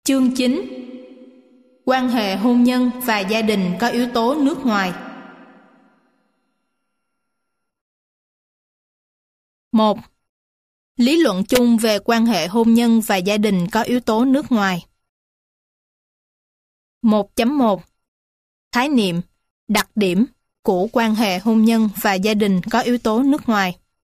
Chương 9. Quan hệ hôn nhân và gia đình có yếu tố nước ngoài. 1. Lý luận chung về quan hệ hôn nhân và gia đình có yếu tố nước ngoài. 1.1. Khái niệm, đặc điểm của quan hệ hôn nhân và gia đình có yếu tố nước ngoài.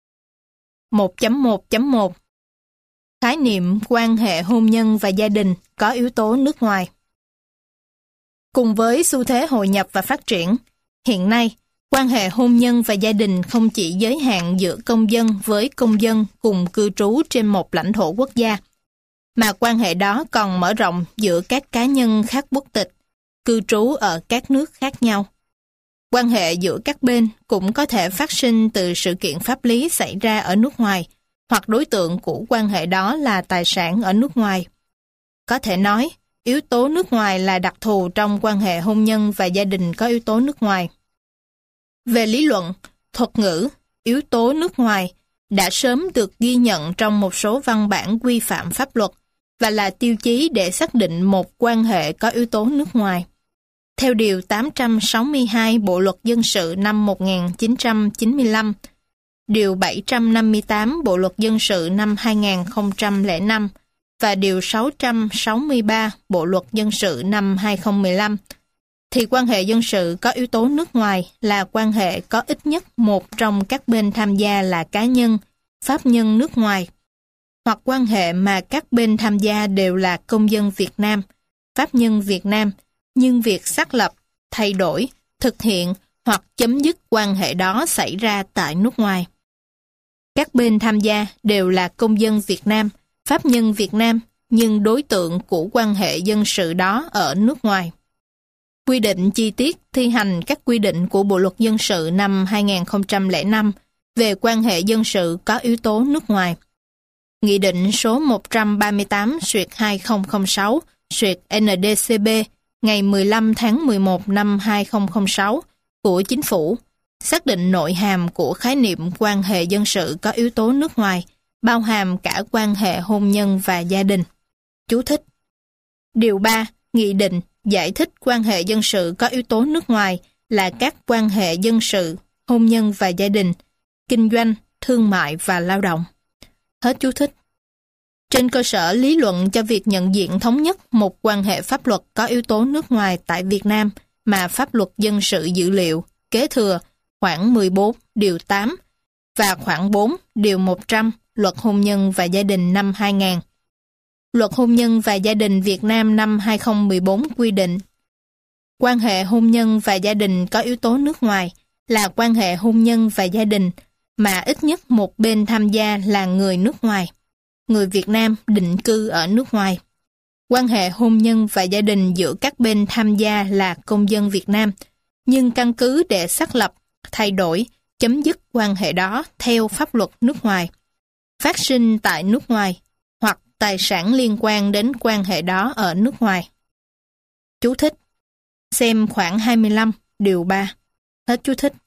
1.1.1. Khái niệm quan hệ hôn nhân và gia đình có yếu tố nước ngoài. Cùng với xu thế hội nhập và phát triển, hiện nay, quan hệ hôn nhân và gia đình không chỉ giới hạn giữa công dân với công dân cùng cư trú trên một lãnh thổ quốc gia, mà quan hệ đó còn mở rộng giữa các cá nhân khác quốc tịch, cư trú ở các nước khác nhau. Quan hệ giữa các bên cũng có thể phát sinh từ sự kiện pháp lý xảy ra ở nước ngoài, hoặc đối tượng của quan hệ đó là tài sản ở nước ngoài. Có thể nói, yếu tố nước ngoài là đặc thù trong quan hệ hôn nhân và gia đình có yếu tố nước ngoài. Về lý luận, thuật ngữ, yếu tố nước ngoài đã sớm được ghi nhận trong một số văn bản quy phạm pháp luật và là tiêu chí để xác định một quan hệ có yếu tố nước ngoài. Theo Điều 862 Bộ Luật Dân sự năm 1995, Điều 758 Bộ Luật Dân sự năm 2005 và Điều 663 Bộ Luật Dân sự năm 2015, thì quan hệ dân sự có yếu tố nước ngoài là quan hệ có ít nhất một trong các bên tham gia là cá nhân, pháp nhân nước ngoài, hoặc quan hệ mà các bên tham gia đều là công dân Việt Nam, pháp nhân Việt Nam, nhưng việc xác lập, thay đổi, thực hiện hoặc chấm dứt quan hệ đó xảy ra tại nước ngoài. Các bên tham gia đều là công dân Việt Nam, pháp nhân Việt Nam, nhưng đối tượng của quan hệ dân sự đó ở nước ngoài. Quy định chi tiết thi hành các quy định của Bộ Luật Dân sự năm 2005 về quan hệ dân sự có yếu tố nước ngoài. Nghị định số 138/2006/ND-CB ngày 15 tháng 11 năm 2006 của Chính phủ xác định nội hàm của khái niệm quan hệ dân sự có yếu tố nước ngoài, bao hàm cả quan hệ hôn nhân và gia đình. Chú thích. Điều 3. Nghị định giải thích quan hệ dân sự có yếu tố nước ngoài là các quan hệ dân sự, hôn nhân và gia đình, kinh doanh, thương mại và lao động. Hết chú thích. Trên cơ sở lý luận cho việc nhận diện thống nhất một quan hệ pháp luật có yếu tố nước ngoài tại Việt Nam mà pháp luật dân sự dự liệu, kế thừa, khoản 14, điều 8 và khoản 4, điều 100, Luật Hôn nhân và Gia đình năm 2000. Luật Hôn nhân và Gia đình Việt Nam năm 2014 quy định quan hệ hôn nhân và gia đình có yếu tố nước ngoài là quan hệ hôn nhân và gia đình mà ít nhất một bên tham gia là người nước ngoài, người Việt Nam định cư ở nước ngoài. Quan hệ hôn nhân và gia đình giữa các bên tham gia là công dân Việt Nam, nhưng căn cứ để xác lập, thay đổi, chấm dứt quan hệ đó theo pháp luật nước ngoài, phát sinh tại nước ngoài, hoặc tài sản liên quan đến quan hệ đó ở nước ngoài. Chú thích. Xem khoản 25, điều 3. Hết chú thích.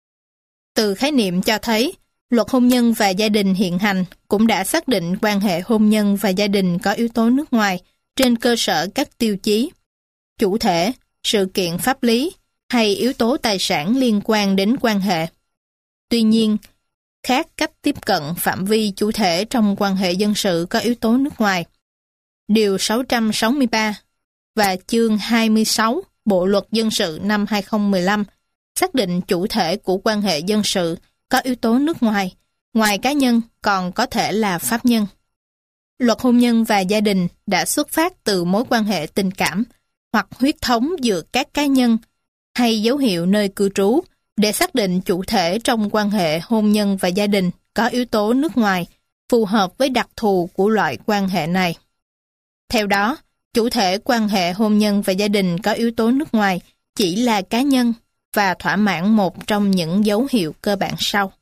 Từ khái niệm cho thấy, Luật Hôn nhân và Gia đình hiện hành cũng đã xác định quan hệ hôn nhân và gia đình có yếu tố nước ngoài trên cơ sở các tiêu chí, chủ thể, sự kiện pháp lý hay yếu tố tài sản liên quan đến quan hệ. Tuy nhiên, khác cách tiếp cận phạm vi chủ thể trong quan hệ dân sự có yếu tố nước ngoài. Điều 663 và chương 26 Bộ Luật Dân sự năm 2015 xác định chủ thể của quan hệ dân sự có yếu tố nước ngoài, ngoài cá nhân còn có thể là pháp nhân. Luật hôn nhân và gia đình đã xuất phát từ mối quan hệ tình cảm hoặc huyết thống giữa các cá nhân hay dấu hiệu nơi cư trú để xác định chủ thể trong quan hệ hôn nhân và gia đình có yếu tố nước ngoài phù hợp với đặc thù của loại quan hệ này. Theo đó, chủ thể quan hệ hôn nhân và gia đình có yếu tố nước ngoài chỉ là cá nhân và thỏa mãn một trong những dấu hiệu cơ bản sau.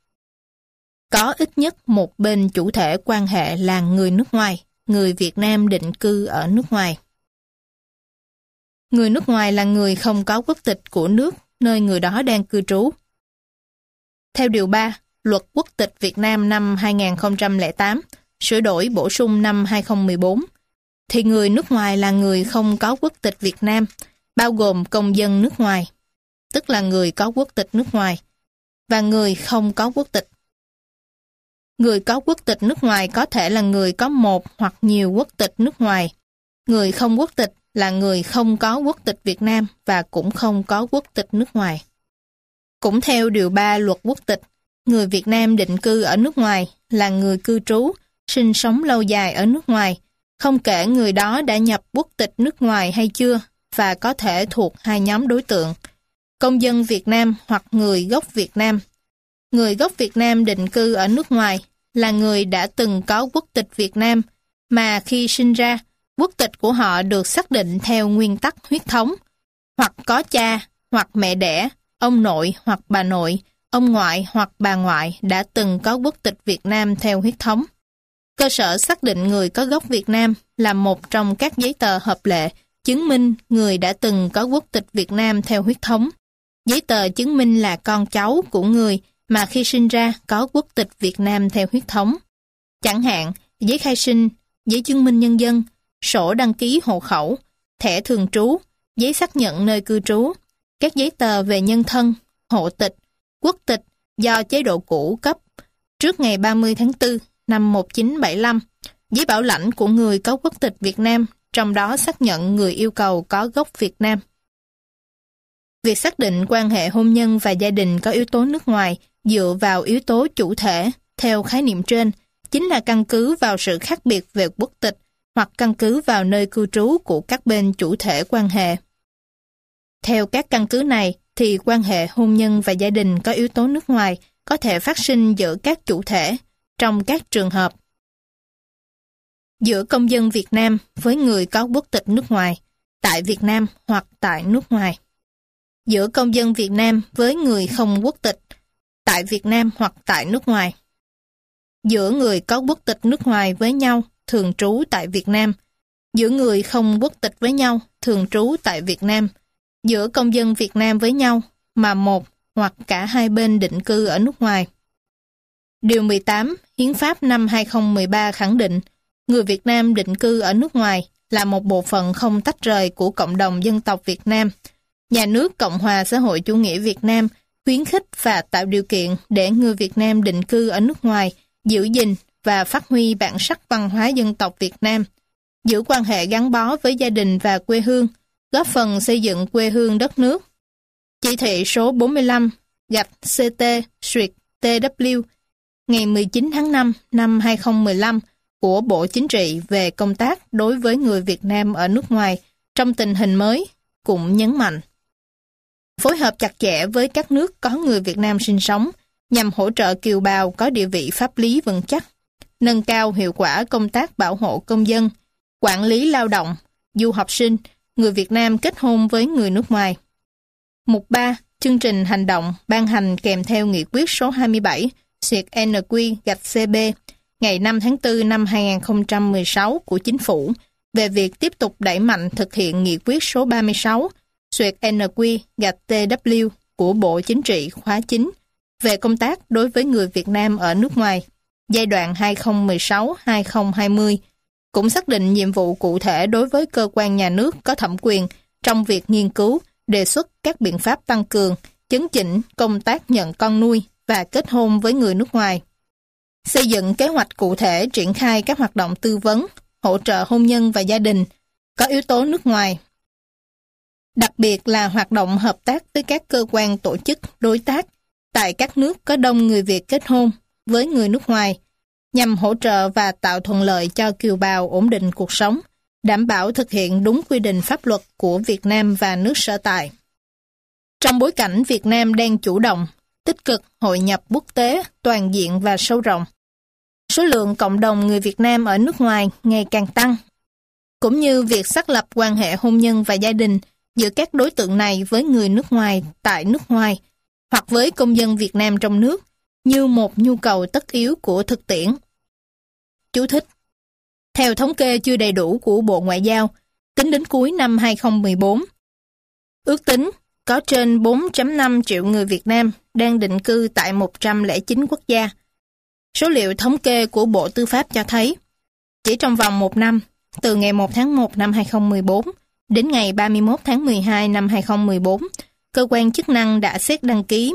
Có ít nhất một bên chủ thể quan hệ là người nước ngoài, người Việt Nam định cư ở nước ngoài. Người nước ngoài là người không có quốc tịch của nước nơi người đó đang cư trú. Theo Điều 3, Luật Quốc tịch Việt Nam năm 2008, sửa đổi bổ sung năm 2014, thì người nước ngoài là người không có quốc tịch Việt Nam, bao gồm công dân nước ngoài, tức là người có quốc tịch nước ngoài, và người không có quốc tịch. Người có quốc tịch nước ngoài có thể là người có một hoặc nhiều quốc tịch nước ngoài. Người không quốc tịch là người không có quốc tịch Việt Nam và cũng không có quốc tịch nước ngoài. Cũng theo Điều 3 Luật Quốc tịch, người Việt Nam định cư ở nước ngoài là người cư trú, sinh sống lâu dài ở nước ngoài, không kể người đó đã nhập quốc tịch nước ngoài hay chưa, và có thể thuộc hai nhóm đối tượng: công dân Việt Nam hoặc người gốc Việt Nam. Người gốc Việt Nam định cư ở nước ngoài là người đã từng có quốc tịch Việt Nam, mà khi sinh ra, quốc tịch của họ được xác định theo nguyên tắc huyết thống, hoặc có cha hoặc mẹ đẻ, ông nội hoặc bà nội, ông ngoại hoặc bà ngoại đã từng có quốc tịch Việt Nam theo huyết thống. Cơ sở xác định người có gốc Việt Nam là một trong các giấy tờ hợp lệ chứng minh người đã từng có quốc tịch Việt Nam theo huyết thống. Giấy tờ chứng minh là con cháu của người mà khi sinh ra có quốc tịch Việt Nam theo huyết thống. Chẳng hạn, giấy khai sinh, giấy chứng minh nhân dân, sổ đăng ký hộ khẩu, thẻ thường trú, giấy xác nhận nơi cư trú, các giấy tờ về nhân thân, hộ tịch, quốc tịch do chế độ cũ cấp trước ngày 30 tháng 4 năm 1975, giấy bảo lãnh của người có quốc tịch Việt Nam, trong đó xác nhận người yêu cầu có gốc Việt Nam. Việc xác định quan hệ hôn nhân và gia đình có yếu tố nước ngoài dựa vào yếu tố chủ thể, theo khái niệm trên, chính là căn cứ vào sự khác biệt về quốc tịch hoặc căn cứ vào nơi cư trú của các bên chủ thể quan hệ. Theo các căn cứ này, thì quan hệ hôn nhân và gia đình có yếu tố nước ngoài có thể phát sinh giữa các chủ thể trong các trường hợp: giữa công dân Việt Nam với người có quốc tịch nước ngoài, tại Việt Nam hoặc tại nước ngoài; giữa công dân Việt Nam với người không quốc tịch, tại Việt Nam hoặc tại nước ngoài; giữa người có quốc tịch nước ngoài với nhau, thường trú tại Việt Nam; giữa người không quốc tịch với nhau, thường trú tại Việt Nam; giữa công dân Việt Nam với nhau mà một hoặc cả hai bên định cư ở nước ngoài. Điều 18 Hiến pháp năm 2013 khẳng định người Việt Nam định cư ở nước ngoài là một bộ phận không tách rời của cộng đồng dân tộc Việt Nam. Nhà nước Cộng hòa xã hội chủ nghĩa Việt Nam khuyến khích và tạo điều kiện để người Việt Nam định cư ở nước ngoài giữ gìn và phát huy bản sắc văn hóa dân tộc Việt Nam, giữ quan hệ gắn bó với gia đình và quê hương, góp phần xây dựng quê hương đất nước. Chỉ thị số 45/CT/TW ngày 19 tháng 5 năm 2015 của Bộ Chính trị về công tác đối với người Việt Nam ở nước ngoài trong tình hình mới cũng nhấn mạnh phối hợp chặt chẽ với các nước có người Việt Nam sinh sống nhằm hỗ trợ kiều bào có địa vị pháp lý vững chắc, nâng cao hiệu quả công tác bảo hộ công dân, quản lý lao động, du học sinh, người Việt Nam kết hôn với người nước ngoài. Mục 3. Chương trình hành động ban hành kèm theo nghị quyết số 27/NQ/CB ngày 5 tháng 4 năm 2016 của Chính phủ về việc tiếp tục đẩy mạnh thực hiện nghị quyết số 36/NQ/TW của Bộ Chính trị khóa 9 về công tác đối với người Việt Nam ở nước ngoài, giai đoạn 2016-2020, cũng xác định nhiệm vụ cụ thể đối với cơ quan nhà nước có thẩm quyền trong việc nghiên cứu, đề xuất các biện pháp tăng cường, chấn chỉnh công tác nhận con nuôi và kết hôn với người nước ngoài. Xây dựng kế hoạch cụ thể triển khai các hoạt động tư vấn, hỗ trợ hôn nhân và gia đình có yếu tố nước ngoài. Đặc biệt là hoạt động hợp tác với các cơ quan tổ chức đối tác tại các nước có đông người Việt kết hôn với người nước ngoài, nhằm hỗ trợ và tạo thuận lợi cho kiều bào ổn định cuộc sống, đảm bảo thực hiện đúng quy định pháp luật của Việt Nam và nước sở tại. Trong bối cảnh Việt Nam đang chủ động, tích cực hội nhập quốc tế toàn diện và sâu rộng, số lượng cộng đồng người Việt Nam ở nước ngoài ngày càng tăng, cũng như việc xác lập quan hệ hôn nhân và gia đình giữa các đối tượng này với người nước ngoài tại nước ngoài hoặc với công dân Việt Nam trong nước như một nhu cầu tất yếu của thực tiễn. Chú thích: theo thống kê chưa đầy đủ của Bộ Ngoại giao, tính đến cuối năm 2014, ước tính có trên 4.5 triệu người Việt Nam đang định cư tại 109 quốc gia. Số liệu thống kê của Bộ Tư pháp cho thấy, chỉ trong vòng một năm, từ ngày 1 tháng 1 năm 2014 đến ngày 31 tháng 12 năm 2014, cơ quan chức năng đã xét đăng ký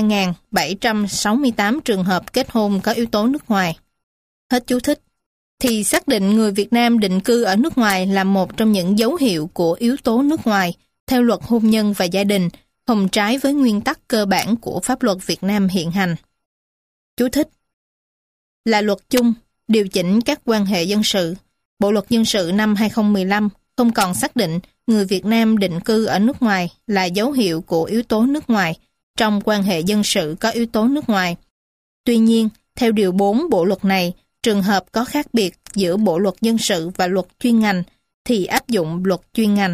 13.768 trường hợp kết hôn có yếu tố nước ngoài. Hết chú thích. Thì xác định người Việt Nam định cư ở nước ngoài là một trong những dấu hiệu của yếu tố nước ngoài theo luật hôn nhân và gia đình, không trái với nguyên tắc cơ bản của pháp luật Việt Nam hiện hành. Chú thích. Là luật chung, điều chỉnh các quan hệ dân sự, Bộ luật dân sự năm 2015 không còn xác định người Việt Nam định cư ở nước ngoài là dấu hiệu của yếu tố nước ngoài trong quan hệ dân sự có yếu tố nước ngoài. Tuy nhiên, theo điều 4 bộ luật này, trường hợp có khác biệt giữa Bộ luật dân sự và luật chuyên ngành thì áp dụng luật chuyên ngành.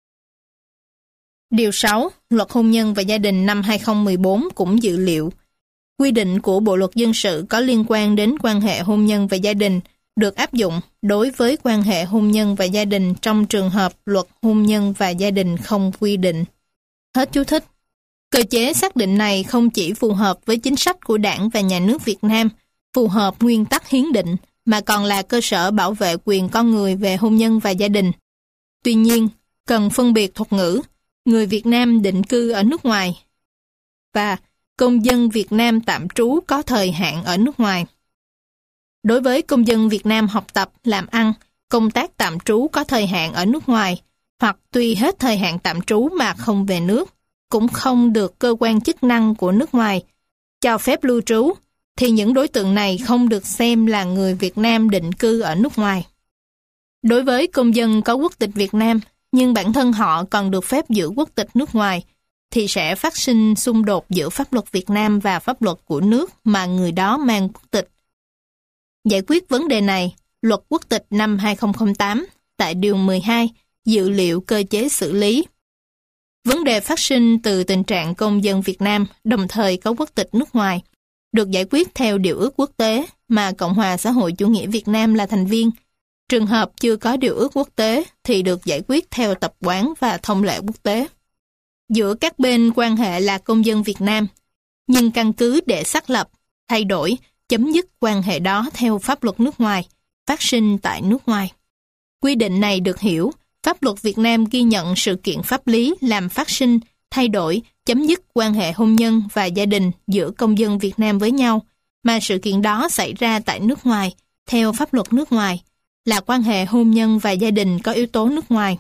Điều 6, Luật hôn nhân và gia đình năm 2014 cũng dự liệu. Quy định của Bộ luật dân sự có liên quan đến quan hệ hôn nhân và gia đình được áp dụng đối với quan hệ hôn nhân và gia đình trong trường hợp luật hôn nhân và gia đình không quy định. Hết chú thích. Cơ chế xác định này không chỉ phù hợp với chính sách của Đảng và Nhà nước Việt Nam, phù hợp nguyên tắc hiến định, mà còn là cơ sở bảo vệ quyền con người về hôn nhân và gia đình. Tuy nhiên, cần phân biệt thuật ngữ người Việt Nam định cư ở nước ngoài và công dân Việt Nam tạm trú có thời hạn ở nước ngoài. Đối với công dân Việt Nam học tập, làm ăn, công tác tạm trú có thời hạn ở nước ngoài hoặc tuy hết thời hạn tạm trú mà không về nước, cũng không được cơ quan chức năng của nước ngoài cho phép lưu trú, thì những đối tượng này không được xem là người Việt Nam định cư ở nước ngoài. Đối với công dân có quốc tịch Việt Nam, nhưng bản thân họ còn được phép giữ quốc tịch nước ngoài, thì sẽ phát sinh xung đột giữa pháp luật Việt Nam và pháp luật của nước mà người đó mang quốc tịch. Giải quyết vấn đề này, Luật Quốc tịch năm 2008 tại Điều 12 dự liệu cơ chế xử lý. Vấn đề phát sinh từ tình trạng công dân Việt Nam đồng thời có quốc tịch nước ngoài được giải quyết theo điều ước quốc tế mà Cộng hòa xã hội chủ nghĩa Việt Nam là thành viên. Trường hợp chưa có điều ước quốc tế thì được giải quyết theo tập quán và thông lệ quốc tế. Giữa các bên quan hệ là công dân Việt Nam, nhưng căn cứ để xác lập, thay đổi, chấm dứt quan hệ đó theo pháp luật nước ngoài, phát sinh tại nước ngoài. Quy định này được hiểu, pháp luật Việt Nam ghi nhận sự kiện pháp lý làm phát sinh, thay đổi, chấm dứt quan hệ hôn nhân và gia đình giữa công dân Việt Nam với nhau, mà sự kiện đó xảy ra tại nước ngoài, theo pháp luật nước ngoài, là quan hệ hôn nhân và gia đình có yếu tố nước ngoài.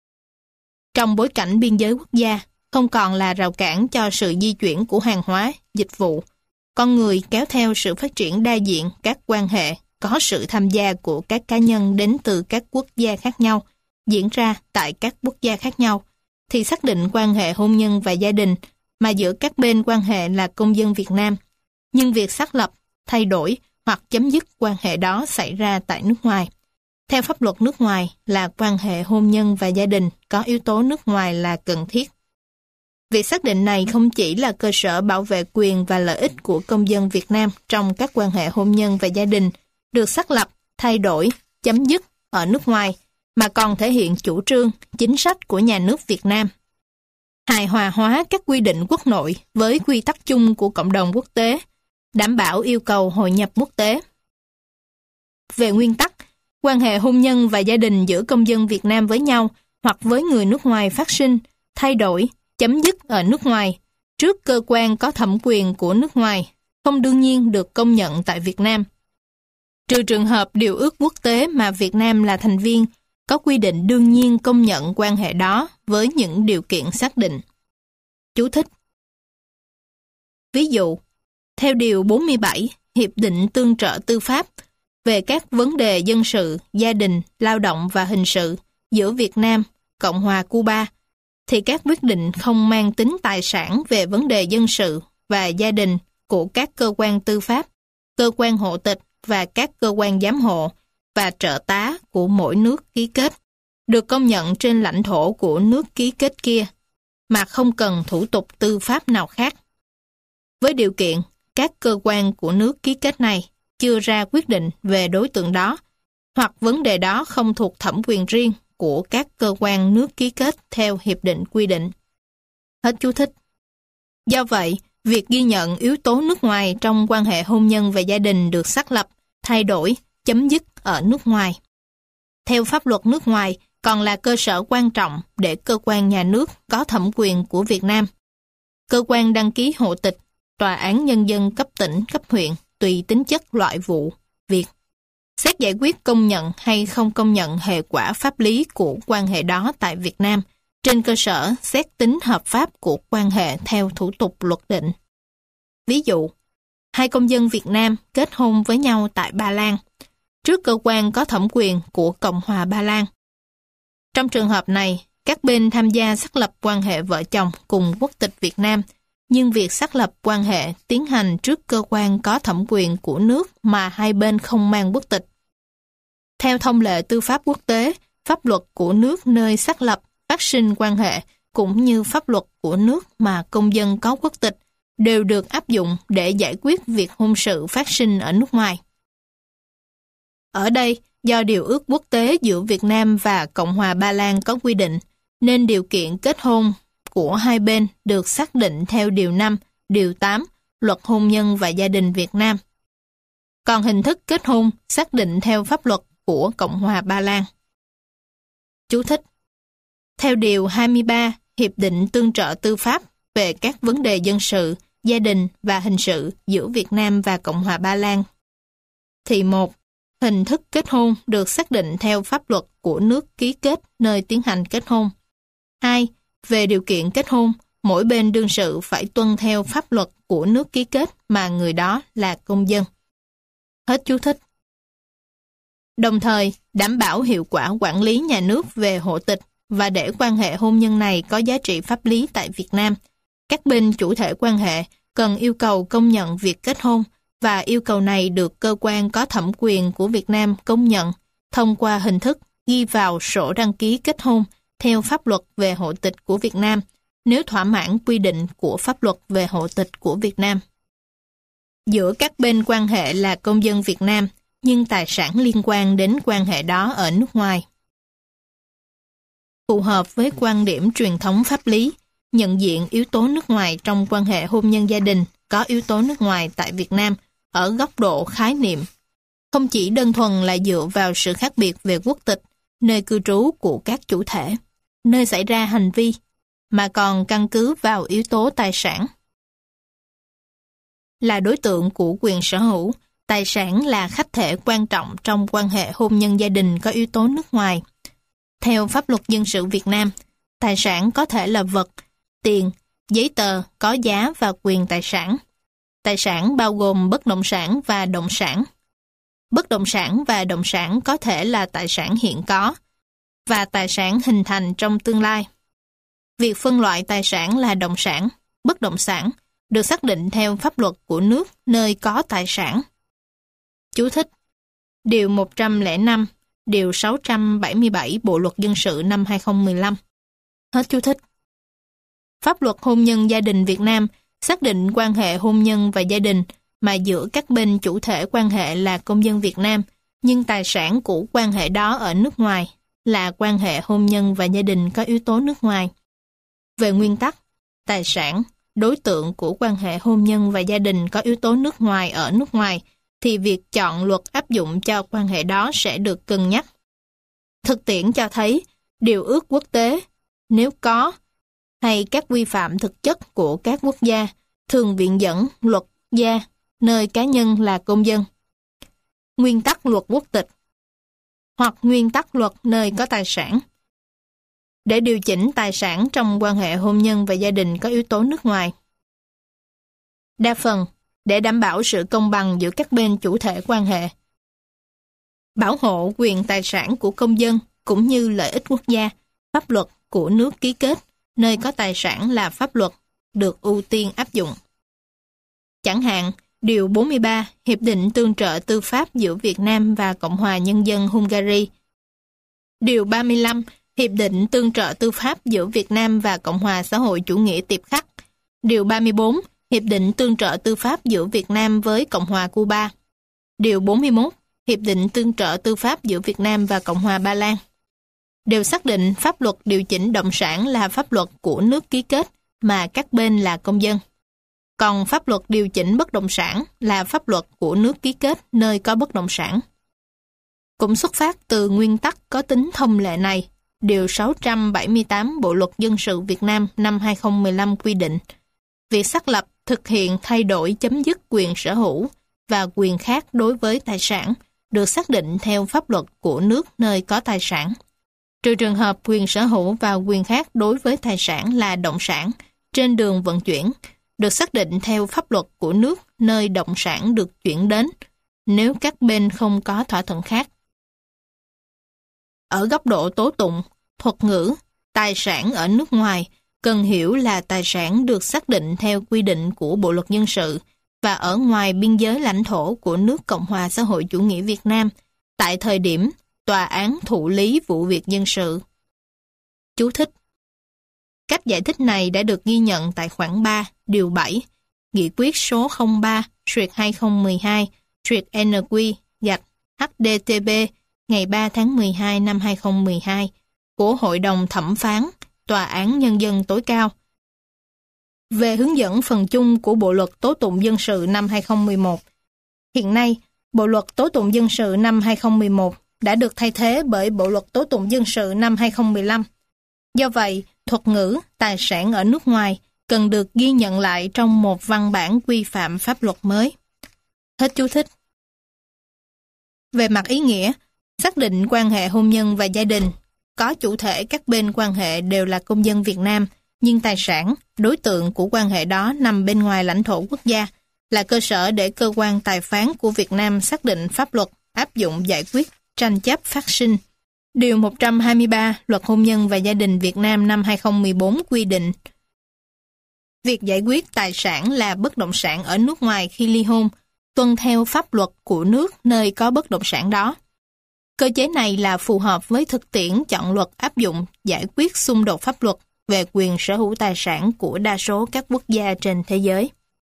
Trong bối cảnh biên giới quốc gia, không còn là rào cản cho sự di chuyển của hàng hóa, dịch vụ, con người kéo theo sự phát triển đa diện các quan hệ, có sự tham gia của các cá nhân đến từ các quốc gia khác nhau, diễn ra tại các quốc gia khác nhau, thì xác định quan hệ hôn nhân và gia đình mà giữa các bên quan hệ là công dân Việt Nam. Nhưng việc xác lập, thay đổi hoặc chấm dứt quan hệ đó xảy ra tại nước ngoài. Theo pháp luật nước ngoài là quan hệ hôn nhân và gia đình có yếu tố nước ngoài là cần thiết. Việc xác định này không chỉ là cơ sở bảo vệ quyền và lợi ích của công dân Việt Nam trong các quan hệ hôn nhân và gia đình được xác lập, thay đổi, chấm dứt ở nước ngoài, mà còn thể hiện chủ trương, chính sách của nhà nước Việt Nam. Hài hòa hóa các quy định quốc nội với quy tắc chung của cộng đồng quốc tế, đảm bảo yêu cầu hội nhập quốc tế. Về nguyên tắc, quan hệ hôn nhân và gia đình giữa công dân Việt Nam với nhau hoặc với người nước ngoài phát sinh, thay đổi, chấm dứt ở nước ngoài, trước cơ quan có thẩm quyền của nước ngoài, không đương nhiên được công nhận tại Việt Nam. Trừ trường hợp điều ước quốc tế mà Việt Nam là thành viên, có quy định đương nhiên công nhận quan hệ đó với những điều kiện xác định. Chú thích. Ví dụ, theo Điều 47 Hiệp định Tương trợ Tư pháp về các vấn đề dân sự, gia đình, lao động và hình sự giữa Việt Nam, Cộng hòa Cuba, thì các quyết định không mang tính tài sản về vấn đề dân sự và gia đình của các cơ quan tư pháp, cơ quan hộ tịch và các cơ quan giám hộ và trợ tá của mỗi nước ký kết, được công nhận trên lãnh thổ của nước ký kết kia, mà không cần thủ tục tư pháp nào khác. Với điều kiện, các cơ quan của nước ký kết này chưa ra quyết định về đối tượng đó, hoặc vấn đề đó không thuộc thẩm quyền riêng của các cơ quan nước ký kết theo hiệp định quy định. Hết chú thích. Do vậy, việc ghi nhận yếu tố nước ngoài trong quan hệ hôn nhân và gia đình được xác lập, thay đổi, chấm dứt ở nước ngoài. theo pháp luật nước ngoài còn là cơ sở quan trọng để cơ quan nhà nước có thẩm quyền của Việt Nam. Cơ quan đăng ký hộ tịch, tòa án nhân dân cấp tỉnh, cấp huyện tùy tính chất loại vụ, việc. Xét giải quyết công nhận hay không công nhận hệ quả pháp lý của quan hệ đó tại Việt Nam, trên cơ sở xét tính hợp pháp của quan hệ theo thủ tục luật định. Ví dụ, hai công dân Việt Nam kết hôn với nhau tại Ba Lan, trước cơ quan có thẩm quyền của Cộng hòa Ba Lan. Trong trường hợp này, các bên tham gia xác lập quan hệ vợ chồng cùng quốc tịch Việt Nam, nhưng việc xác lập quan hệ tiến hành trước cơ quan có thẩm quyền của nước mà hai bên không mang quốc tịch. Theo thông lệ tư pháp quốc tế, pháp luật của nước nơi xác lập, phát sinh quan hệ cũng như pháp luật của nước mà công dân có quốc tịch đều được áp dụng để giải quyết việc hôn sự phát sinh ở nước ngoài. Ở đây, do điều ước quốc tế giữa Việt Nam và Cộng hòa Ba Lan có quy định, nên điều kiện kết hôn của hai bên được xác định theo Điều 5, Điều 8, Luật Hôn nhân và Gia đình Việt Nam. Còn hình thức kết hôn xác định theo pháp luật của Cộng hòa Ba Lan. Chú thích: theo Điều 23 Hiệp định Tương trợ Tư pháp về các vấn đề dân sự, gia đình và hình sự giữa Việt Nam và Cộng hòa Ba Lan. Thì 1. Hình thức kết hôn được xác định theo pháp luật của nước ký kết nơi tiến hành kết hôn. 2. Về điều kiện kết hôn, mỗi bên đương sự phải tuân theo pháp luật của nước ký kết mà người đó là công dân. Hết chú thích. Đồng thời, đảm bảo hiệu quả quản lý nhà nước về hộ tịch và để quan hệ hôn nhân này có giá trị pháp lý tại Việt Nam, các bên chủ thể quan hệ cần yêu cầu công nhận việc kết hôn và yêu cầu này được cơ quan có thẩm quyền của Việt Nam công nhận thông qua hình thức ghi vào sổ đăng ký kết hôn theo pháp luật về hộ tịch của Việt Nam nếu thỏa mãn quy định của pháp luật về hộ tịch của Việt Nam. Giữa các bên quan hệ là công dân Việt Nam, nhưng tài sản liên quan đến quan hệ đó ở nước ngoài. Phù hợp với quan điểm truyền thống pháp lý, nhận diện yếu tố nước ngoài trong quan hệ hôn nhân gia đình có yếu tố nước ngoài tại Việt Nam ở góc độ khái niệm, không chỉ đơn thuần là dựa vào sự khác biệt về quốc tịch, nơi cư trú của các chủ thể, nơi xảy ra hành vi, mà còn căn cứ vào yếu tố tài sản. Là đối tượng của quyền sở hữu, tài sản là khách thể quan trọng trong quan hệ hôn nhân gia đình có yếu tố nước ngoài. Theo pháp luật dân sự Việt Nam, tài sản có thể là vật, tiền, giấy tờ có giá và quyền tài sản. Tài sản bao gồm bất động sản và động sản. Bất động sản và động sản có thể là tài sản hiện có và tài sản hình thành trong tương lai. Việc phân loại tài sản là động sản, bất động sản được xác định theo pháp luật của nước nơi có tài sản. Chú thích: Điều 105, Điều 677 Bộ Luật Dân sự năm 2015. Hết chú thích. Pháp luật hôn nhân gia đình Việt Nam xác định quan hệ hôn nhân và gia đình mà giữa các bên chủ thể quan hệ là công dân Việt Nam, nhưng tài sản của quan hệ đó ở nước ngoài là quan hệ hôn nhân và gia đình có yếu tố nước ngoài. Về nguyên tắc, tài sản, đối tượng của quan hệ hôn nhân và gia đình có yếu tố nước ngoài ở nước ngoài, thì việc chọn luật áp dụng cho quan hệ đó sẽ được cân nhắc. Thực tiễn cho thấy, điều ước quốc tế, nếu có, hay các vi phạm thực chất của các quốc gia, thường viện dẫn luật quốc gia, nơi cá nhân là công dân. Nguyên tắc luật quốc tịch, hoặc nguyên tắc luật nơi có tài sản. Để điều chỉnh tài sản trong quan hệ hôn nhân và gia đình có yếu tố nước ngoài. Đa phần, để đảm bảo sự công bằng giữa các bên chủ thể quan hệ. Bảo hộ quyền tài sản của công dân cũng như lợi ích quốc gia, pháp luật của nước ký kết, nơi có tài sản là pháp luật, được ưu tiên áp dụng. Chẳng hạn, Điều 43 Hiệp định Tương trợ Tư pháp giữa Việt Nam và Cộng hòa Nhân dân Hungary. Điều 35 Hiệp định Tương trợ Tư pháp giữa Việt Nam và Cộng hòa Xã hội Chủ nghĩa Tiệp Khắc. Điều 34 Hiệp định Tương trợ Tư pháp giữa Việt Nam với Cộng hòa Cuba. Điều 41 Hiệp định Tương trợ Tư pháp giữa Việt Nam và Cộng hòa Ba Lan. Đều xác định pháp luật điều chỉnh động sản là pháp luật của nước ký kết mà các bên là công dân. Còn pháp luật điều chỉnh bất động sản là pháp luật của nước ký kết nơi có bất động sản. cũng xuất phát từ nguyên tắc có tính thông lệ này. Điều 678 Bộ Luật Dân sự Việt Nam năm 2015 quy định, việc xác lập, thực hiện thay đổi, chấm dứt quyền sở hữu và quyền khác đối với tài sản được xác định theo pháp luật của nước nơi có tài sản. Trừ trường hợp quyền sở hữu và quyền khác đối với tài sản là động sản trên đường vận chuyển, được xác định theo pháp luật của nước nơi động sản được chuyển đến, nếu các bên không có thỏa thuận khác. Ở góc độ tố tụng, thuật ngữ, tài sản ở nước ngoài cần hiểu là tài sản được xác định theo quy định của Bộ Luật Dân sự và ở ngoài biên giới lãnh thổ của nước Cộng hòa xã hội chủ nghĩa Việt Nam tại thời điểm tòa án thụ lý vụ việc dân sự. Chú thích: cách giải thích này đã được ghi nhận tại khoản 3, điều 7, Nghị quyết số 03/2012/NQ-HDTB ngày 3 tháng 12 năm 2012 của Hội đồng Thẩm phán Tòa án Nhân dân tối cao về hướng dẫn phần chung của Bộ Luật Tố tụng Dân sự năm 2011. Hiện nay, Bộ Luật Tố tụng Dân sự năm 2011 đã được thay thế bởi Bộ Luật Tố tụng Dân sự năm 2015. Do vậy, thuật ngữ tài sản ở nước ngoài cần được ghi nhận lại trong một văn bản quy phạm pháp luật mới. Hết chú thích. Về mặt ý nghĩa, xác định quan hệ hôn nhân và gia đình, có chủ thể các bên quan hệ đều là công dân Việt Nam, nhưng tài sản, đối tượng của quan hệ đó nằm bên ngoài lãnh thổ quốc gia, là cơ sở để cơ quan tài phán của Việt Nam xác định pháp luật áp dụng giải quyết tranh chấp phát sinh. Điều 123 Luật Hôn nhân và Gia đình Việt Nam năm 2014 quy định, việc giải quyết tài sản là bất động sản ở nước ngoài khi ly hôn, tuân theo pháp luật của nước nơi có bất động sản đó. Cơ chế này là phù hợp với thực tiễn chọn luật áp dụng giải quyết xung đột pháp luật về quyền sở hữu tài sản của đa số các quốc gia trên thế giới.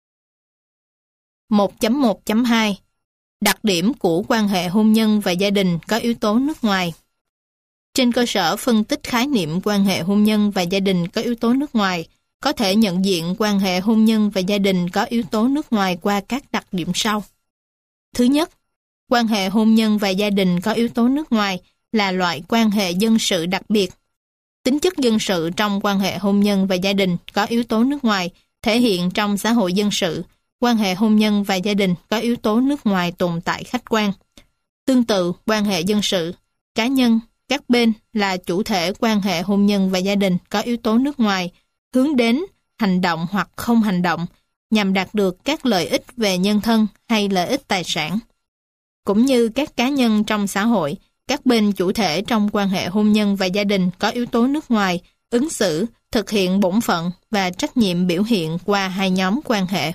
1.1.2 Đặc điểm của quan hệ hôn nhân và gia đình có yếu tố nước ngoài. Trên cơ sở phân tích khái niệm quan hệ hôn nhân và gia đình có yếu tố nước ngoài, có thể nhận diện quan hệ hôn nhân và gia đình có yếu tố nước ngoài qua các đặc điểm sau. Thứ nhất, quan hệ hôn nhân và gia đình có yếu tố nước ngoài là loại quan hệ dân sự đặc biệt. Tính chất dân sự trong quan hệ hôn nhân và gia đình có yếu tố nước ngoài thể hiện trong xã hội dân sự, quan hệ hôn nhân và gia đình có yếu tố nước ngoài tồn tại khách quan. Tương tự, quan hệ dân sự, cá nhân, các bên là chủ thể quan hệ hôn nhân và gia đình có yếu tố nước ngoài, hướng đến hành động hoặc không hành động nhằm đạt được các lợi ích về nhân thân hay lợi ích tài sản. Cũng như các cá nhân trong xã hội, các bên chủ thể trong quan hệ hôn nhân và gia đình có yếu tố nước ngoài, ứng xử, thực hiện bổn phận và trách nhiệm biểu hiện qua hai nhóm quan hệ.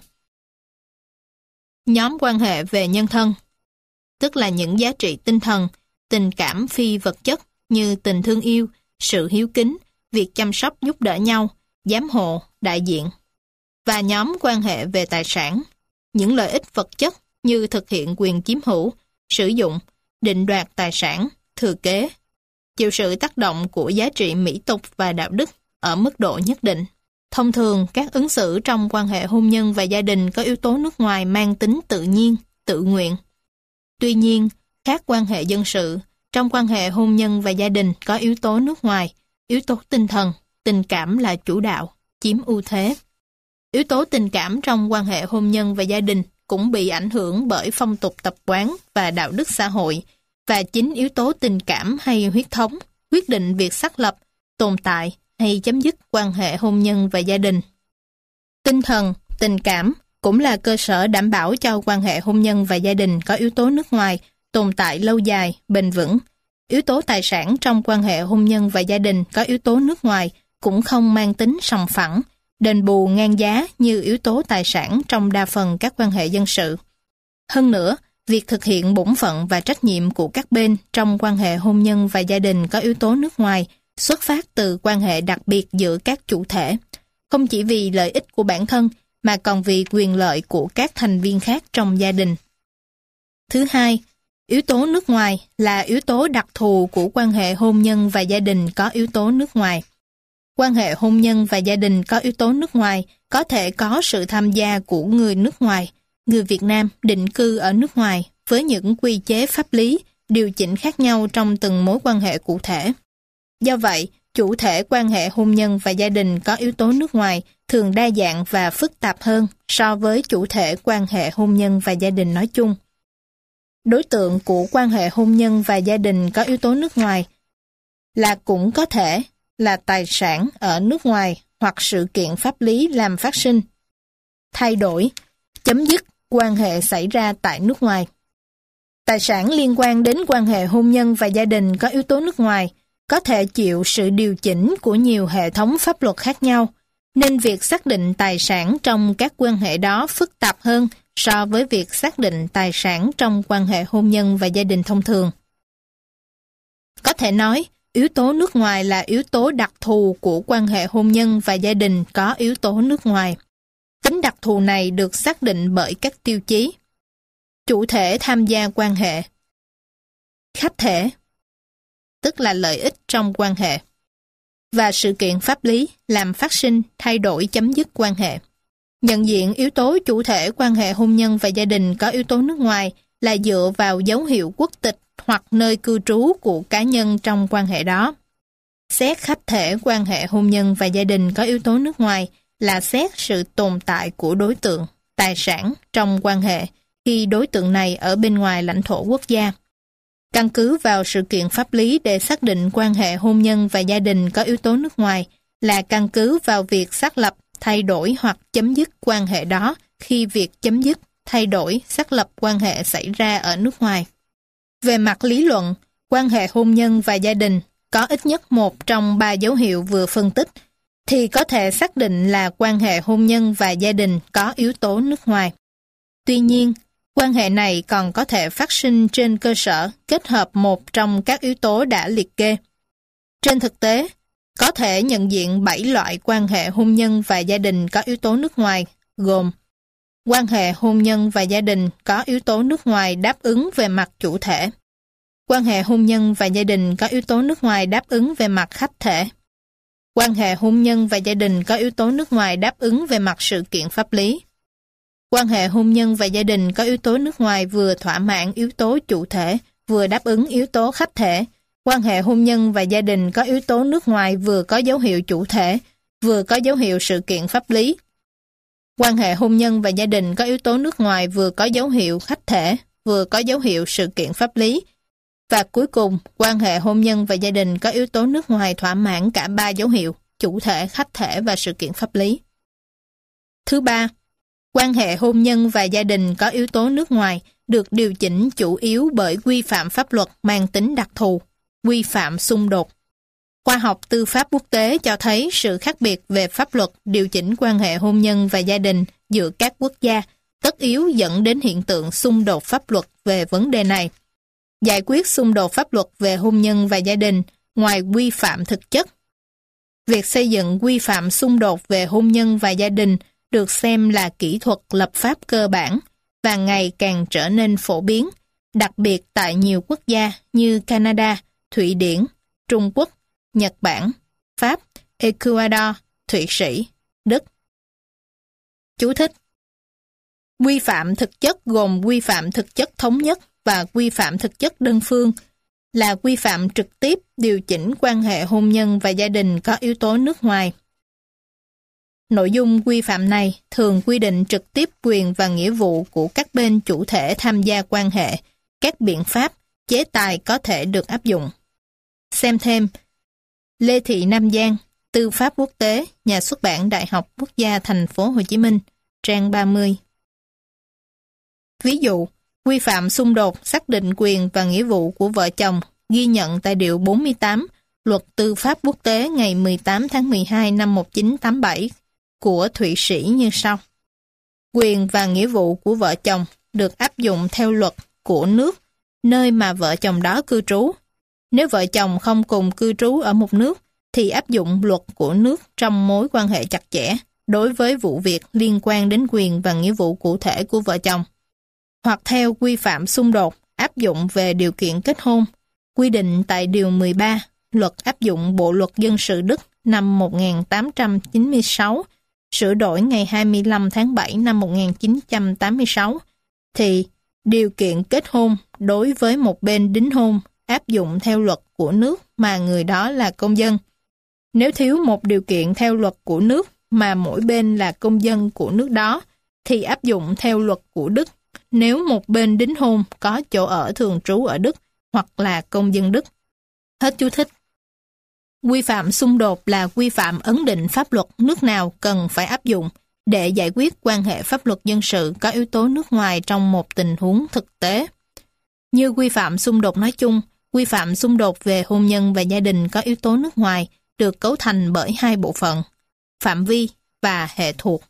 Nhóm quan hệ về nhân thân, tức là những giá trị tinh thần, tình cảm phi vật chất như tình thương yêu, sự hiếu kính, việc chăm sóc giúp đỡ nhau, giám hộ, đại diện. Và nhóm quan hệ về tài sản, những lợi ích vật chất như thực hiện quyền chiếm hữu, sử dụng, định đoạt tài sản, thừa kế, chịu sự tác động của giá trị mỹ tục và đạo đức ở mức độ nhất định. Thông thường, các ứng xử trong quan hệ hôn nhân và gia đình có yếu tố nước ngoài mang tính tự nhiên, tự nguyện. Tuy nhiên, khác quan hệ dân sự, trong quan hệ hôn nhân và gia đình có yếu tố nước ngoài, yếu tố tinh thần, tình cảm là chủ đạo, chiếm ưu thế. Yếu tố tình cảm trong quan hệ hôn nhân và gia đình cũng bị ảnh hưởng bởi phong tục tập quán và đạo đức xã hội, và chính yếu tố tình cảm hay huyết thống quyết định việc xác lập, tồn tại hay chấm dứt quan hệ hôn nhân và gia đình. Tinh thần, tình cảm cũng là cơ sở đảm bảo cho quan hệ hôn nhân và gia đình có yếu tố nước ngoài tồn tại lâu dài, bền vững. Yếu tố tài sản trong quan hệ hôn nhân và gia đình có yếu tố nước ngoài cũng không mang tính sòng phẳng, đền bù ngang giá như yếu tố tài sản trong đa phần các quan hệ dân sự. Hơn nữa, việc thực hiện bổn phận và trách nhiệm của các bên trong quan hệ hôn nhân và gia đình có yếu tố nước ngoài xuất phát từ quan hệ đặc biệt giữa các chủ thể, không chỉ vì lợi ích của bản thân mà còn vì quyền lợi của các thành viên khác trong gia đình. Thứ hai, yếu tố nước ngoài là yếu tố đặc thù của quan hệ hôn nhân và gia đình có yếu tố nước ngoài. Quan hệ hôn nhân và gia đình có yếu tố nước ngoài có thể có sự tham gia của người nước ngoài, người Việt Nam định cư ở nước ngoài với những quy chế pháp lý điều chỉnh khác nhau trong từng mối quan hệ cụ thể. Do vậy, chủ thể quan hệ hôn nhân và gia đình có yếu tố nước ngoài thường đa dạng và phức tạp hơn so với chủ thể quan hệ hôn nhân và gia đình nói chung. Đối tượng của quan hệ hôn nhân và gia đình có yếu tố nước ngoài cũng có thể là tài sản ở nước ngoài hoặc sự kiện pháp lý làm phát sinh, thay đổi, chấm dứt quan hệ xảy ra tại nước ngoài. Tài sản liên quan đến quan hệ hôn nhân và gia đình có yếu tố nước ngoài có thể chịu sự điều chỉnh của nhiều hệ thống pháp luật khác nhau, nên việc xác định tài sản trong các quan hệ đó phức tạp hơn so với việc xác định tài sản trong quan hệ hôn nhân và gia đình thông thường. Có thể nói, yếu tố nước ngoài là yếu tố đặc thù của quan hệ hôn nhân và gia đình có yếu tố nước ngoài. Tính đặc thù này được xác định bởi các tiêu chí: chủ thể tham gia quan hệ, khách thể, tức là lợi ích trong quan hệ, và sự kiện pháp lý làm phát sinh, thay đổi, chấm dứt quan hệ. Nhận diện yếu tố chủ thể quan hệ hôn nhân và gia đình có yếu tố nước ngoài là dựa vào dấu hiệu quốc tịch hoặc nơi cư trú của cá nhân trong quan hệ đó. Xét khách thể quan hệ hôn nhân và gia đình có yếu tố nước ngoài là xét sự tồn tại của đối tượng, tài sản trong quan hệ khi đối tượng này ở bên ngoài lãnh thổ quốc gia. Căn cứ vào sự kiện pháp lý để xác định quan hệ hôn nhân và gia đình có yếu tố nước ngoài là căn cứ vào việc xác lập, thay đổi hoặc chấm dứt quan hệ đó khi việc chấm dứt, thay đổi, xác lập quan hệ xảy ra ở nước ngoài. Về mặt lý luận, quan hệ hôn nhân và gia đình có ít nhất một trong 3 dấu hiệu vừa phân tích thì có thể xác định là quan hệ hôn nhân và gia đình có yếu tố nước ngoài. Tuy nhiên, quan hệ này còn có thể phát sinh trên cơ sở kết hợp một trong các yếu tố đã liệt kê. Trên thực tế, có thể nhận diện 7 loại quan hệ hôn nhân và gia đình có yếu tố nước ngoài, gồm quan hệ hôn nhân và gia đình có yếu tố nước ngoài đáp ứng về mặt chủ thể, quan hệ hôn nhân và gia đình có yếu tố nước ngoài đáp ứng về mặt khách thể, quan hệ hôn nhân và gia đình có yếu tố nước ngoài đáp ứng về mặt sự kiện pháp lý. Quan hệ hôn nhân và gia đình có yếu tố nước ngoài vừa thỏa mãn yếu tố chủ thể, vừa đáp ứng yếu tố khách thể. Quan hệ hôn nhân và gia đình có yếu tố nước ngoài vừa có dấu hiệu chủ thể, vừa có dấu hiệu sự kiện pháp lý. Quan hệ hôn nhân và gia đình có yếu tố nước ngoài vừa có dấu hiệu khách thể, vừa có dấu hiệu sự kiện pháp lý. Và cuối cùng, quan hệ hôn nhân và gia đình có yếu tố nước ngoài thỏa mãn cả 3 dấu hiệu, chủ thể, khách thể và sự kiện pháp lý. Thứ ba, quan hệ hôn nhân và gia đình có yếu tố nước ngoài được điều chỉnh chủ yếu bởi quy phạm pháp luật mang tính đặc thù, quy phạm xung đột. Khoa học tư pháp quốc tế cho thấy sự khác biệt về pháp luật điều chỉnh quan hệ hôn nhân và gia đình giữa các quốc gia tất yếu dẫn đến hiện tượng xung đột pháp luật về vấn đề này. Giải quyết xung đột pháp luật về hôn nhân và gia đình ngoài quy phạm thực chất. Việc xây dựng quy phạm xung đột về hôn nhân và gia đình được xem là kỹ thuật lập pháp cơ bản và ngày càng trở nên phổ biến, đặc biệt tại nhiều quốc gia như Canada, Thụy Điển, Trung Quốc, Nhật Bản, Pháp, Ecuador, Thụy Sĩ, Đức. Chú thích: quy phạm thực chất gồm quy phạm thực chất thống nhất và quy phạm thực chất đơn phương, là quy phạm trực tiếp điều chỉnh quan hệ hôn nhân và gia đình có yếu tố nước ngoài. Nội dung quy phạm này thường quy định trực tiếp quyền và nghĩa vụ của các bên chủ thể tham gia quan hệ, các biện pháp, chế tài có thể được áp dụng. Xem thêm Lê Thị Nam Giang, Tư pháp quốc tế, Nhà xuất bản Đại học Quốc gia Thành phố Hồ Chí Minh, trang 30. Ví dụ, quy phạm xung đột xác định quyền và nghĩa vụ của vợ chồng ghi nhận tại Điều 48 Luật Tư pháp quốc tế ngày 18 tháng 12 năm 1987 của Thụy Sĩ như sau. Quyền và nghĩa vụ của vợ chồng được áp dụng theo luật của nước, nơi mà vợ chồng đó cư trú. Nếu vợ chồng không cùng cư trú ở một nước, thì áp dụng luật của nước trong mối quan hệ chặt chẽ đối với vụ việc liên quan đến quyền và nghĩa vụ cụ thể của vợ chồng. Hoặc theo quy phạm xung đột áp dụng về điều kiện kết hôn, quy định tại Điều 13 Luật áp dụng Bộ Luật Dân sự Đức năm 1896, sửa đổi ngày 25 tháng 7 năm 1986, thì Điều kiện kết hôn đối với một bên đính hôn áp dụng theo luật của nước mà người đó là công dân. Nếu thiếu một điều kiện theo luật của nước mà mỗi bên là công dân của nước đó, thì áp dụng theo luật của Đức. Nếu một bên đính hôn có chỗ ở thường trú ở Đức hoặc là công dân Đức. Hết chú thích. Quy phạm xung đột là quy phạm ấn định pháp luật nước nào cần phải áp dụng để giải quyết quan hệ pháp luật dân sự có yếu tố nước ngoài trong một tình huống thực tế. Như quy phạm xung đột nói chung, quy phạm xung đột về hôn nhân và gia đình có yếu tố nước ngoài được cấu thành bởi hai bộ phận, phạm vi và hệ thuộc.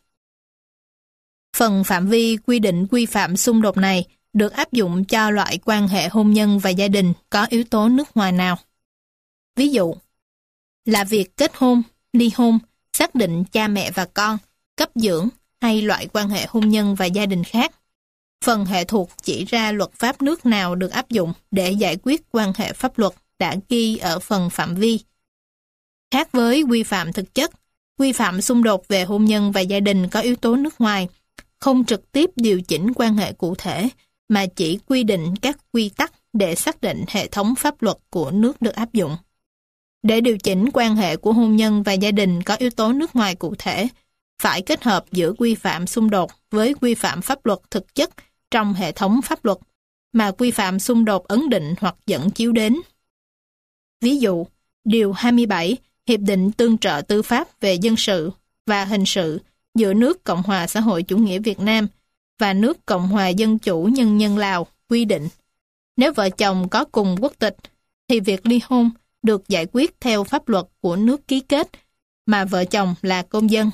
Phần phạm vi quy định quy phạm xung đột này được áp dụng cho loại quan hệ hôn nhân và gia đình có yếu tố nước ngoài nào. Ví dụ, là việc kết hôn, ly hôn, xác định cha mẹ và con, cấp dưỡng hay loại quan hệ hôn nhân và gia đình khác. Phần hệ thuộc chỉ ra luật pháp nước nào được áp dụng để giải quyết quan hệ pháp luật đã ghi ở phần phạm vi. Khác với quy phạm thực chất, quy phạm xung đột về hôn nhân và gia đình có yếu tố nước ngoài không trực tiếp điều chỉnh quan hệ cụ thể mà chỉ quy định các quy tắc để xác định hệ thống pháp luật của nước được áp dụng. Để điều chỉnh quan hệ của hôn nhân và gia đình có yếu tố nước ngoài cụ thể, phải kết hợp giữa quy phạm xung đột với quy phạm pháp luật thực chất trong hệ thống pháp luật mà quy phạm xung đột ấn định hoặc dẫn chiếu đến. Ví dụ, Điều 27 Hiệp định Tương trợ Tư pháp về dân sự và hình sự giữa nước Cộng hòa xã hội chủ nghĩa Việt Nam và nước Cộng hòa Dân chủ Nhân dân Lào quy định, nếu vợ chồng có cùng quốc tịch, thì việc ly hôn được giải quyết theo pháp luật của nước ký kết mà vợ chồng là công dân.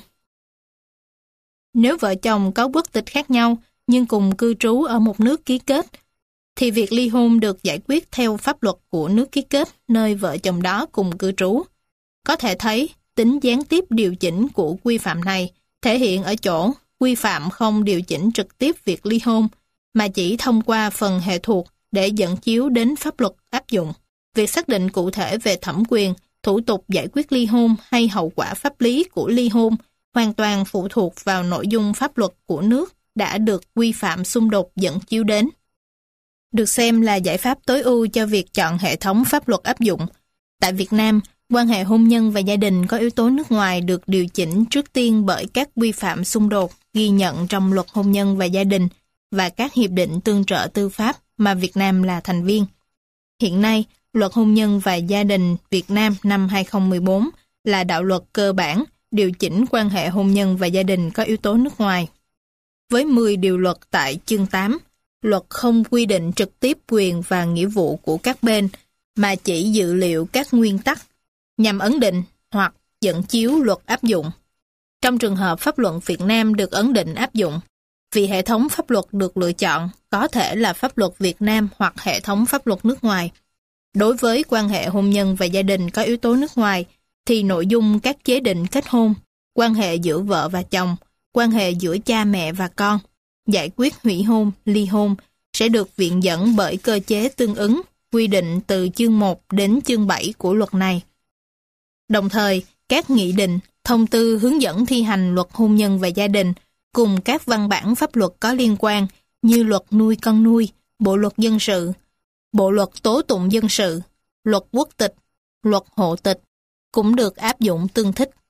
Nếu vợ chồng có quốc tịch khác nhau nhưng cùng cư trú ở một nước ký kết, thì việc ly hôn được giải quyết theo pháp luật của nước ký kết nơi vợ chồng đó cùng cư trú. Có thể thấy, tính gián tiếp điều chỉnh của quy phạm này thể hiện ở chỗ quy phạm không điều chỉnh trực tiếp việc ly hôn, mà chỉ thông qua phần hệ thuộc để dẫn chiếu đến pháp luật áp dụng. Việc xác định cụ thể về thẩm quyền, thủ tục giải quyết ly hôn hay hậu quả pháp lý của ly hôn hoàn toàn phụ thuộc vào nội dung pháp luật của nước đã được quy phạm xung đột dẫn chiếu đến. Được xem là giải pháp tối ưu cho việc chọn hệ thống pháp luật áp dụng. Tại Việt Nam, quan hệ hôn nhân và gia đình có yếu tố nước ngoài được điều chỉnh trước tiên bởi các quy phạm xung đột ghi nhận trong luật hôn nhân và gia đình và các hiệp định tương trợ tư pháp mà Việt Nam là thành viên. Hiện nay, Luật Hôn nhân và Gia đình Việt Nam năm 2014 là đạo luật cơ bản điều chỉnh quan hệ hôn nhân và gia đình có yếu tố nước ngoài. Với 10 điều luật tại chương 8, luật không quy định trực tiếp quyền và nghĩa vụ của các bên, mà chỉ dự liệu các nguyên tắc nhằm ấn định hoặc dẫn chiếu luật áp dụng. Trong trường hợp pháp luật Việt Nam được ấn định áp dụng, vì hệ thống pháp luật được lựa chọn có thể là pháp luật Việt Nam hoặc hệ thống pháp luật nước ngoài. Đối với quan hệ hôn nhân và gia đình có yếu tố nước ngoài, thì nội dung các chế định kết hôn, quan hệ giữa vợ và chồng, quan hệ giữa cha mẹ và con, giải quyết hủy hôn, ly hôn sẽ được viện dẫn bởi cơ chế tương ứng quy định từ chương 1 đến chương 7 của luật này. Đồng thời, các nghị định, thông tư hướng dẫn thi hành luật hôn nhân và gia đình cùng các văn bản pháp luật có liên quan như luật nuôi con nuôi, bộ luật dân sự, bộ luật tố tụng dân sự, luật quốc tịch, luật hộ tịch cũng được áp dụng tương thích.